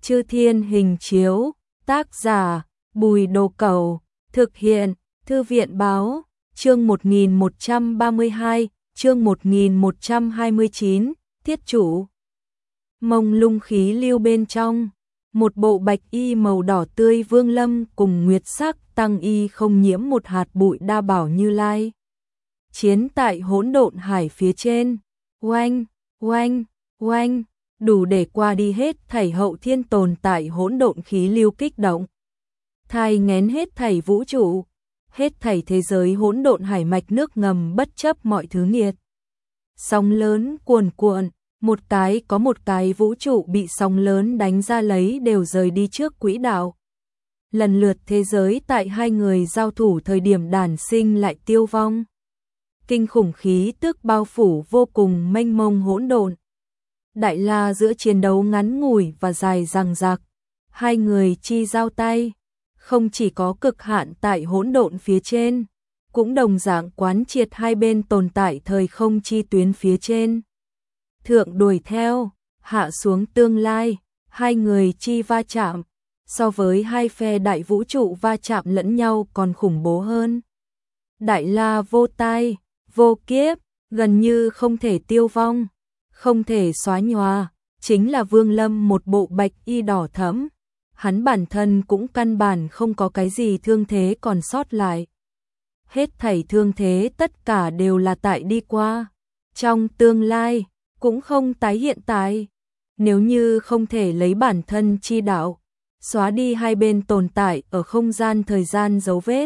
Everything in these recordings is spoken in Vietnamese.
Chư Thiên Hình Chiếu, tác giả, Bùi Đồ Cẩu, thực hiện, Thư viện Báo, chương 1132, chương 1129, thiết chủ. Mông lung khí lưu bên trong, một bộ bạch y màu đỏ tươi Vương Lâm cùng nguyệt sắc tăng y không nhiễm một hạt bụi đa bảo Như Lai. Chiến tại hỗn độn hải phía trên, oanh, oanh, oanh, đủ để qua đi hết thảy hậu thiên tồn tại hỗn độn khí lưu kích động. Thai nghén hết thảy vũ trụ, hết thảy thế giới hỗn độn hải mạch nước ngầm bất chấp mọi thứ nghiệt. Sóng lớn cuồn cuộn, một cái vũ trụ bị sóng lớn đánh ra lấy đều rời đi trước quỹ đạo. Lần lượt thế giới tại hai người giao thủ thời điểm đản sinh lại tiêu vong. Kinh khủng khí tức bao phủ vô cùng mênh mông hỗn độn. Đại la giữa chiến đấu ngắn ngủi và dài dằng dặc, hai người chi giao tay, không chỉ có cực hạn tại hỗn độn phía trên, cũng đồng dạng quán triệt hai bên tồn tại thời không chi tuyến phía trên. Thượng đuổi theo, hạ xuống tương lai, hai người chi va chạm, so với hai phe đại vũ trụ va chạm lẫn nhau còn khủng bố hơn. Đại la vô tai, vô kiếp, gần như không thể tiêu vong, không thể xóa nhòa, chính là Vương Lâm một bộ bạch y đỏ thẫm. Hắn bản thân cũng căn bản không có cái gì thương thế còn sót lại. Hết thảy thương thế tất cả đều là tại đi qua, trong tương lai, cũng không tái hiện tại. Nếu như không thể lấy bản thân chi đạo, xóa đi hai bên tồn tại ở không gian thời gian dấu vết.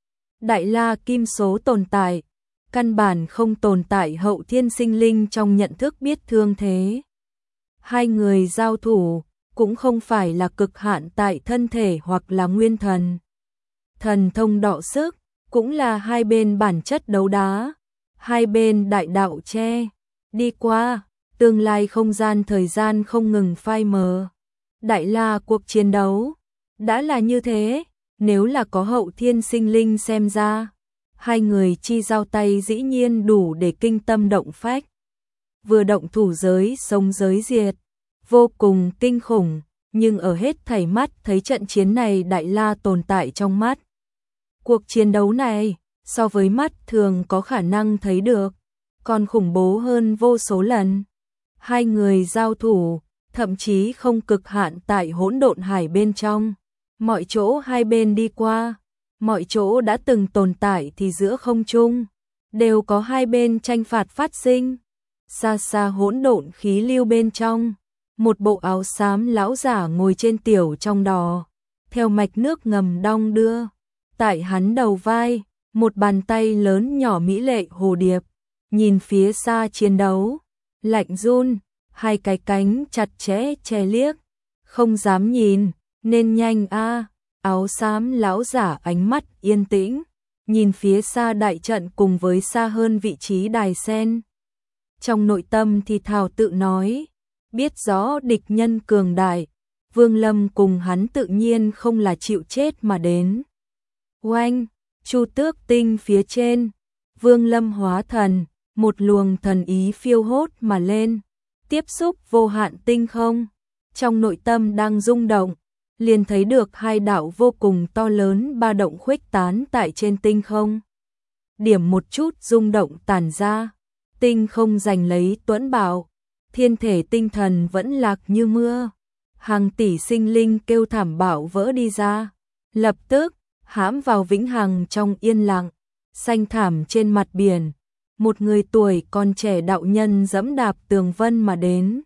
Đại la kim số tồn tại, căn bản không tồn tại hậu thiên sinh linh trong nhận thức biết thương thế. Hai người giao thủ, cũng không phải là cực hạn tại thân thể hoặc là nguyên thần. Thần thông đọ sức, cũng là hai bên bản chất đấu đá, hai bên đại đạo che, đi qua, tương lai không gian thời gian không ngừng phai mờ. Đại la cuộc chiến đấu, đã là như thế, nếu là có hậu thiên sinh linh xem ra, hai người chi giao tay dĩ nhiên đủ để kinh tâm động phách. Vừa động thủ giới sống giới diệt, vô cùng kinh khủng, nhưng ở hết thảy mắt thấy trận chiến này đại la tồn tại trong mắt. Cuộc chiến đấu này, so với mắt thường có khả năng thấy được, còn khủng bố hơn vô số lần. Hai người giao thủ, thậm chí không cực hạn tại hỗn độn hải bên trong. Mọi chỗ hai bên đi qua, mọi chỗ đã từng tồn tại thì giữa không trung, đều có hai bên tranh phạt phát sinh. Xa xa hỗn độn khí lưu bên trong, một bộ áo xám lão giả ngồi trên tiểu trong đò, theo mạch nước ngầm đong đưa. Tại hắn đầu vai, một bàn tay lớn nhỏ mỹ lệ hồ điệp, nhìn phía xa chiến đấu, lạnh run, hai cái cánh chặt chẽ che liếc, không dám nhìn, nên nhanh a. Áo xám lão giả ánh mắt yên tĩnh, nhìn phía xa đại trận cùng với xa hơn vị trí đài sen. Trong nội tâm thì thào tự nói, biết rõ địch nhân cường đại, Vương Lâm cùng hắn tự nhiên không là chịu chết mà đến. Oanh, Chu Tước Tinh phía trên, Vương Lâm hóa thần, một luồng thần ý phiêu hốt mà lên, tiếp xúc vô hạn tinh không. Trong nội tâm đang rung động, liền thấy được hai đạo vô cùng to lớn ba động khuếch tán tại trên tinh không. Điểm một chút rung động tản ra, tinh không giành lấy tuẫn bảo, thiên thể tinh thần vẫn lạc như mưa. Hàng tỷ sinh linh kêu thảm bạo vỡ đi ra, lập tức hãm vào vĩnh hằng trong yên lặng. Xanh thảm trên mặt biển, một người tuổi còn trẻ đạo nhân dẫm đạp tường vân mà đến.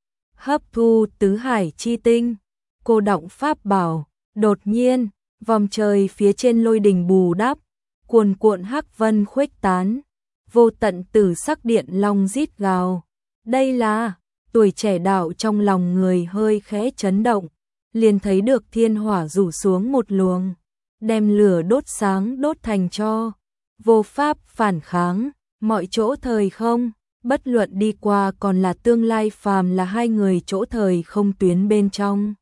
Hấp thu tứ hải chi tinh, cô động pháp bảo, đột nhiên, vòng trời phía trên lôi đình bù đắp, cuồn cuộn hắc vân khuếch tán, vô tận tử sắc điện long rít gào. Đây là, tuổi trẻ đạo trong lòng người hơi khẽ chấn động, liền thấy được thiên hỏa rủ xuống một luồng, đem lửa đốt sáng đốt thành tro, vô pháp phản kháng, mọi chỗ thời không, bất luận đi qua còn là tương lai phàm là hai người chỗ thời không tuyến bên trong.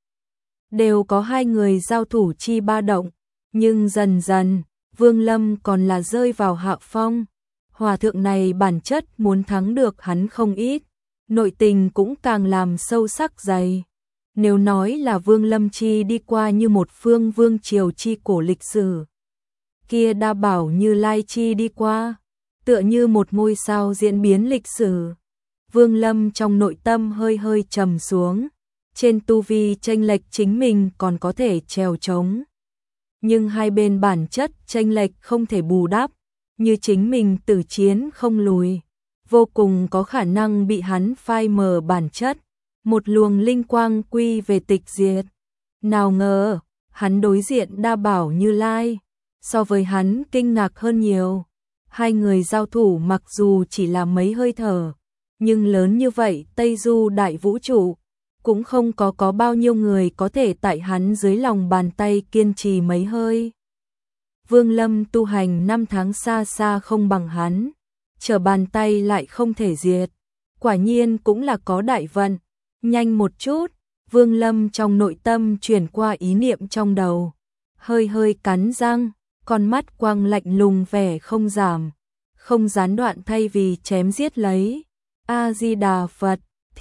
Đều có hai người giao thủ chi ba động, nhưng dần dần, Vương Lâm còn là rơi vào hạ phong. Hòa thượng này bản chất muốn thắng được hắn không ít, nội tình cũng càng làm sâu sắc dày. Nếu nói là Vương Lâm Chi đi qua như một phương vương triều chi cổ lịch sử, kia Đa Bảo Như Lai Chi đi qua, tựa như một ngôi sao diễn biến lịch sử. Vương Lâm trong nội tâm hơi hơi trầm xuống, trên tu vi chênh lệch chính mình còn có thể trèo trống. Nhưng hai bên bản chất chênh lệch không thể bù đắp, như chính mình tử chiến không lùi, vô cùng có khả năng bị hắn phai mờ bản chất, một luồng linh quang quy về tịch diệt. Nào ngờ, hắn đối diện Đa Bảo Như Lai, so với hắn kinh ngạc hơn nhiều. Hai người giao thủ mặc dù chỉ là mấy hơi thở, nhưng lớn như vậy Tây Du đại vũ trụ, cũng không có bao nhiêu người có thể tại hắn dưới lòng bàn tay kiên trì mấy hơi. Vương Lâm tu hành 5 tháng xa xa không bằng hắn, trở bàn tay lại không thể diệt, quả nhiên cũng là có đại vận. Nhanh một chút, Vương Lâm trong nội tâm chuyển qua ý niệm trong đầu, hơi hơi cắn răng, con mắt quang lạnh lùng vẻ không giảm, không gián đoạn thay vì chém giết lấy. A Di Đà Phật,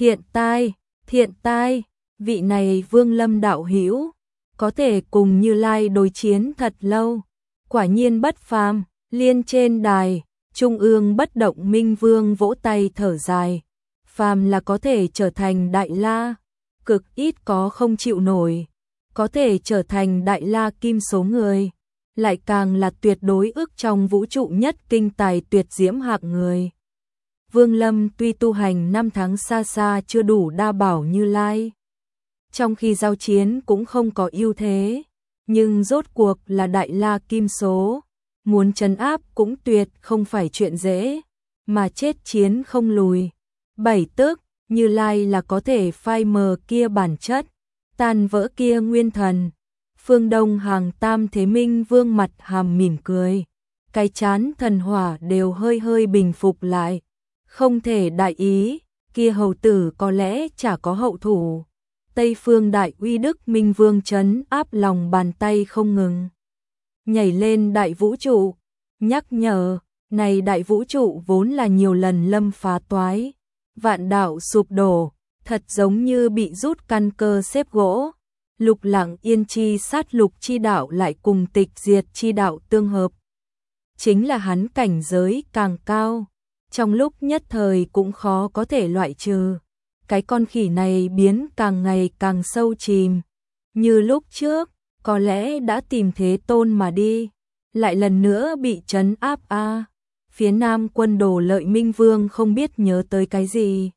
thiện tai, vị này Vương Lâm đạo hữu, có thể cùng Như Lai đối chiến thật lâu, quả nhiên bất phàm. Liên trên đài, Trung ương Bất Động Minh Vương vỗ tay thở dài, phàm là có thể trở thành Đại La, cực ít có không chịu nổi, có thể trở thành Đại La kim số người, lại càng là tuyệt đối ước trong vũ trụ nhất kinh tài tuyệt diễm hạng người. Vương Lâm tuy tu hành 5 tháng xa xa chưa đủ Đa Bảo Như Lai, trong khi giao chiến cũng không có ưu thế, nhưng rốt cuộc là Đại La kim số, muốn trấn áp cũng tuyệt không phải chuyện dễ, mà chết chiến không lùi. Bảy tức, Như Lai là có thể phai mờ kia bản chất, tan vỡ kia nguyên thần. Phương Đông Hàng Tam Thế Minh Vương mặt hàm mỉm cười, cái chán thần hỏa đều hơi hơi bình phục lại, không thể đại ý, kia hầu tử có lẽ chả có hậu thủ. Tây Phương Đại Uy Đức Minh Vương trấn áp lòng bàn tay không ngừng nhảy lên đại vũ trụ, nhắc nhở, này đại vũ trụ vốn là nhiều lần lâm phá toái, vạn đạo sụp đổ, thật giống như bị rút căn cơ xếp gỗ. Lục Lặng Yên chi sát lục chi đạo lại cùng tịch diệt chi đạo tương hợp. Chính là hắn cảnh giới càng cao, trong lúc nhất thời cũng khó có thể loại trừ. Cái con khỉ này biến càng ngày càng sâu chìm, như lúc trước, có lẽ đã tìm Thế Tôn mà đi, lại lần nữa bị trấn áp a. Phía Nam Quân Đồ Lợi Minh Vương không biết nhớ tới cái gì,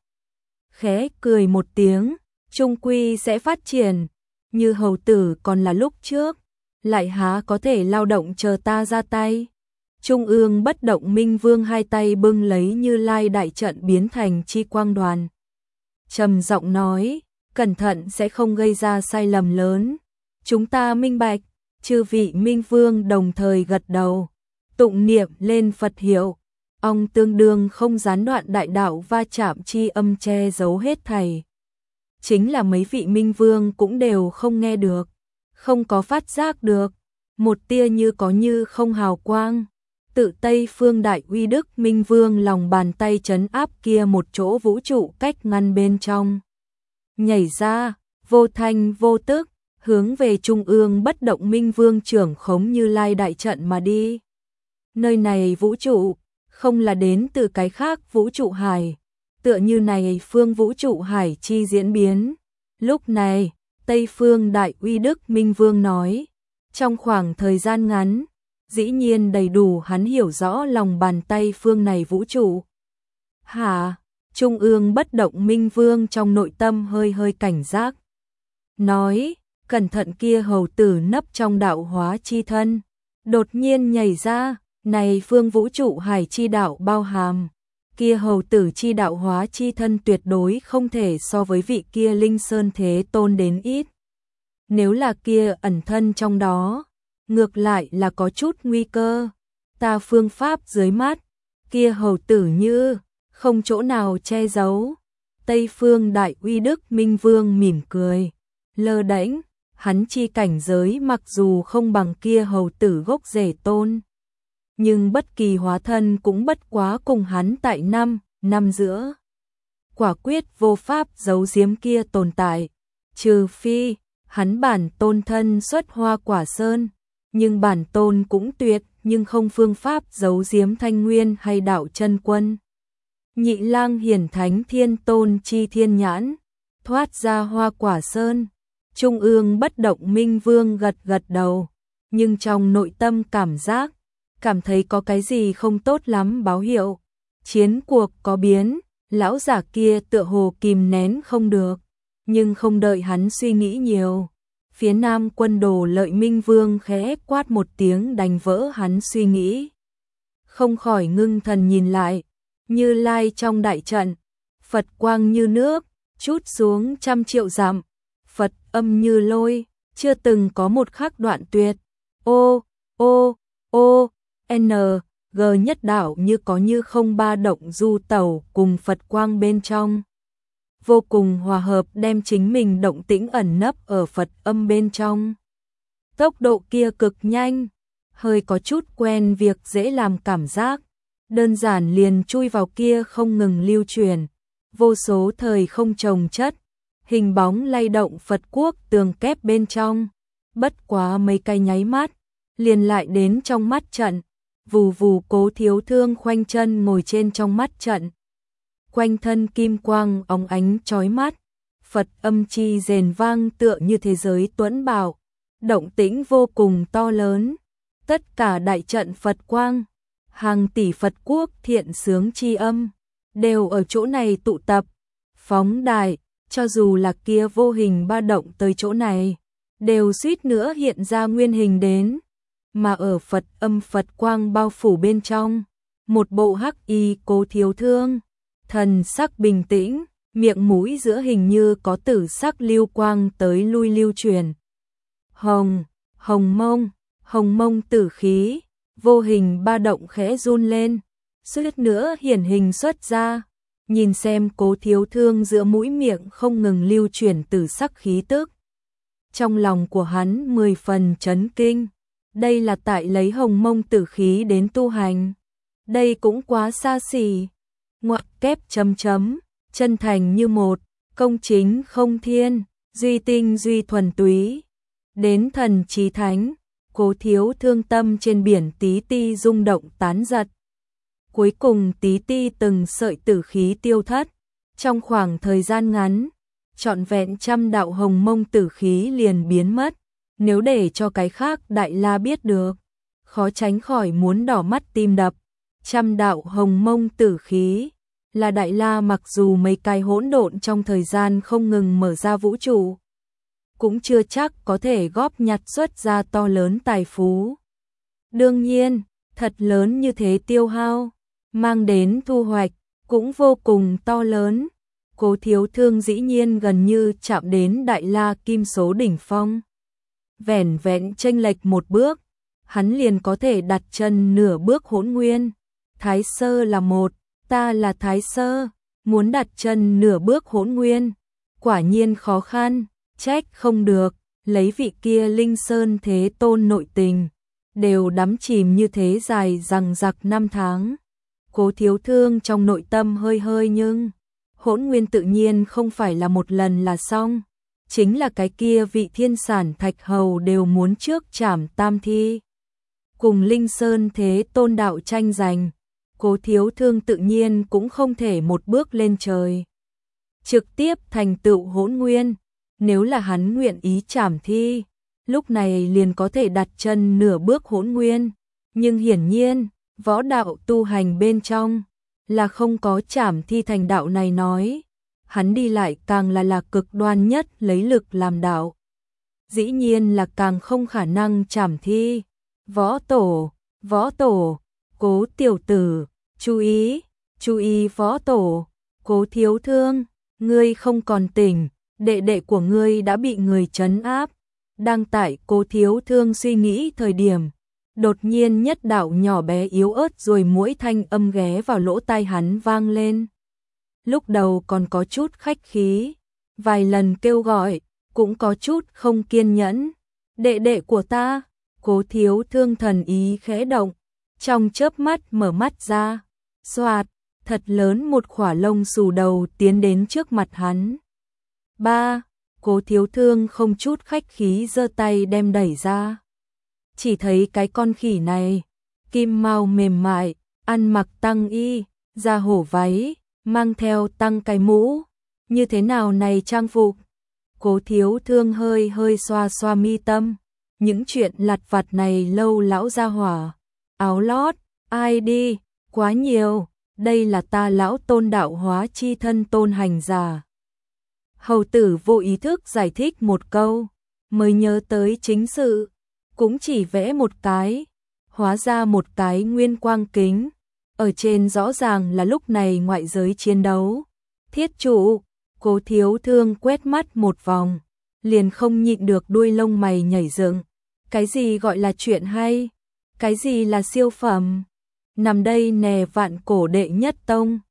khẽ cười một tiếng, trung quy sẽ phát triển, như hầu tử còn là lúc trước, lại há có thể lao động chờ ta ra tay. Trung ương Bất Động Minh Vương hai tay bưng lấy Như Lai đại trận biến thành chi quang đoàn, trầm giọng nói, cẩn thận sẽ không gây ra sai lầm lớn. Chúng ta minh bạch. Chư vị Minh Vương đồng thời gật đầu, tụng niệm lên Phật hiệu, ông tương đương không gián đoạn đại đạo va chạm chi âm che giấu hết thảy. Chính là mấy vị Minh Vương cũng đều không nghe được, không có phát giác được, một tia như có như không hào quang, tự Tây Phương Đại Uy Đức Minh Vương lòng bàn tay trấn áp kia một chỗ vũ trụ cách ngăn bên trong. Nhảy ra, vô thanh vô tức, hướng về Trung ương Bất Động Minh Vương trưởng khống Như Lai đại trận mà đi. Nơi này vũ trụ, không là đến từ cái khác vũ trụ hải, tựa như này phương vũ trụ hải chi diễn biến. Lúc này, Tây Phương Đại Uy Đức Minh Vương nói, trong khoảng thời gian ngắn, dĩ nhiên đầy đủ hắn hiểu rõ lòng bàn tay phương này vũ trụ. Hả? Trung ương Bất Động Minh Vương trong nội tâm hơi hơi cảnh giác, nói, cẩn thận kia hầu tử nấp trong đạo hóa chi thân, đột nhiên nhảy ra, này phương vũ trụ hải chi đạo bao hàm, kia hầu tử chi đạo hóa chi thân tuyệt đối không thể so với vị kia Linh Sơn Thế Tôn đến ít. Nếu là kia ẩn thân trong đó, ngược lại là có chút nguy cơ. Ta phương pháp dưới mắt, kia hầu tử như không chỗ nào che giấu. Tây Phương Đại Uy Đức Minh Vương mỉm cười, lơ đễnh, hắn chi cảnh giới mặc dù không bằng kia hầu tử gốc rễ tôn, nhưng bất kỳ hóa thân cũng bất quá cùng hắn tại năm giữa. Quả quyết vô pháp giấu giếm kia tồn tại, trừ phi, hắn bản tôn thân xuất Hoa Quả Sơn, nhưng bản tôn cũng tuyệt, nhưng không phương pháp giấu giếm Thanh Nguyên hay Đạo Chân Quân. Nhị lang hiển thánh thiên tôn chi thiên nhãn, thoát ra Hoa Quả Sơn, trung ương bất động minh vương gật gật đầu, nhưng trong nội tâm cảm thấy có cái gì không tốt lắm báo hiệu. Chiến cuộc có biến, lão giả kia tựa hồ kìm nén không được, nhưng không đợi hắn suy nghĩ nhiều. Phía nam quân đồ Lợi Minh Vương khẽ quát một tiếng đánh vỡ hắn suy nghĩ. Không khỏi ngưng thần nhìn lại, Như Lai trong đại trận, Phật quang như nước, trút xuống trăm triệu dặm, Phật âm như lôi, chưa từng có một khắc đoạn tuyệt. O, N, G nhất đạo như có như không ba động du tẩu cùng Phật quang bên trong. Vô cùng hòa hợp đem chính mình động tĩnh ẩn nấp ở Phật âm bên trong. Tốc độ kia cực nhanh, hơi có chút quen việc dễ làm cảm giác, đơn giản liền chui vào kia không ngừng lưu truyền, vô số thời không chồng chất, hình bóng lay động Phật quốc tường kép bên trong, bất quá mấy cái nháy mắt, liền lại đến trong mắt trận, vù vù Cố Thiếu Thương khoanh chân ngồi trên trong mắt trận. Quanh thân kim quang óng ánh chói mắt, Phật âm chi rền vang tựa như thế giới tuẫn bảo, động tĩnh vô cùng to lớn, tất cả đại trận Phật quang, hàng tỷ Phật quốc thiện sướng chi âm, đều ở chỗ này tụ tập, phóng đại, cho dù là kia vô hình ba động tới chỗ này, đều suýt nữa hiện ra nguyên hình đến, mà ở Phật âm Phật quang bao phủ bên trong, một bộ hắc y Cố Thiếu Thương, thần sắc bình tĩnh, miệng mũi giữa hình như có tử sắc lưu quang tới lui lưu truyền. Hồng mông tử khí, vô hình ba động khẽ run lên, suýt nữa hiển hình xuất ra, nhìn xem Cố Thiếu Thương giữa mũi miệng không ngừng lưu truyền tử sắc khí tức. Trong lòng của hắn 10 phần chấn kinh, đây là tại lấy hồng mông tử khí đến tu hành, đây cũng quá xa xỉ. Ngoặc kép chấm chấm, chân thành như một, công chính không thiên, duy tinh duy thuần túy. Đến thần trí thánh, Cố Thiếu Thương tâm trên biển tí ti rung động tán giật. Cuối cùng tí ti từng sợi tử khí tiêu thất, trong khoảng thời gian ngắn, trọn vẹn trăm đạo hồng mông tử khí liền biến mất. Nếu để cho cái khác Đại La biết được, khó tránh khỏi muốn đỏ mắt tim đập. Trăm đạo hồng mông tử khí là Đại La mặc dù mấy cái hỗn độn trong thời gian không ngừng mở ra vũ trụ, cũng chưa chắc có thể góp nhặt xuất ra to lớn tài phú. Đương nhiên, thật lớn như thế tiêu hao, mang đến thu hoạch, cũng vô cùng to lớn. Cố Thiếu Thương dĩ nhiên gần như chạm đến Đại La kim số đỉnh phong. Vẻn vẹn chênh lệch một bước, hắn liền có thể đặt chân nửa bước hỗn nguyên. Thái sơ là một, ta là thái sơ, muốn đặt chân nửa bước hỗn nguyên, quả nhiên khó khăn, trách không được, lấy vị kia Linh Sơn Thế Tôn nội tình, đều đắm chìm như thế dài dằng dặc 5 tháng. Cố Thiếu Thương trong nội tâm hơi hơi nhưng, hỗn nguyên tự nhiên không phải là một lần là xong, chính là cái kia vị thiên sản thạch hầu đều muốn trước trảm tam thi. Cùng Linh Sơn Thế Tôn đạo tranh giành, Cố Thiếu Thương tự nhiên cũng không thể một bước lên trời, trực tiếp thành tựu hỗn nguyên. Nếu là hắn nguyện ý trảm thi, lúc này liền có thể đặt chân nửa bước hỗn nguyên, nhưng hiển nhiên, võ đạo tu hành bên trong là không có trảm thi thành đạo này nói, hắn đi lại càng là cực đoan nhất lấy lực làm đạo. Dĩ nhiên là càng không khả năng trảm thi. Võ tổ, Cố tiểu tử, chú ý võ tổ, Cố Thiếu Thương, ngươi không còn tỉnh, đệ đệ của ngươi đã bị người trấn áp. Đang tại Cố Thiếu Thương suy nghĩ thời điểm, đột nhiên nhất đạo nhỏ bé yếu ớt rồi mũi thanh âm ghé vào lỗ tai hắn vang lên. Lúc đầu còn có chút khách khí, vài lần kêu gọi, cũng có chút không kiên nhẫn. Đệ đệ của ta, Cố Thiếu Thương thần ý khẽ động, trong chớp mắt mở mắt ra, xoạt, thật lớn một khỏa lông xù đầu tiến đến trước mặt hắn. Cố Thiếu Thương không chút khách khí giơ tay đem đẩy ra. Chỉ thấy cái con khỉ này, kim mao mềm mại, ăn mặc tăng y, da hổ váy, mang theo tăng cái mũ. Như thế nào này trang phục? Cố Thiếu Thương hơi hơi xoa xoa mi tâm. Những chuyện lặt vặt này lâu lão gia hỏa. Áo lót, ai đi, quá nhiều, đây là ta lão Tôn đạo hóa chi thân tôn hành giả. Hầu tử vô ý thức giải thích một câu, mới nhớ tới chính sự, cũng chỉ vẽ một cái, hóa ra một cái nguyên quang kính. Ở trên rõ ràng là lúc này ngoại giới chiến đấu. Thiết trụ, Cố Thiếu Thương quét mắt một vòng, liền không nhịn được đuôi lông mày nhảy dựng. Cái gì gọi là chuyện hay? Cái gì là siêu phẩm? Nằm đây nè vạn cổ đệ nhất tông,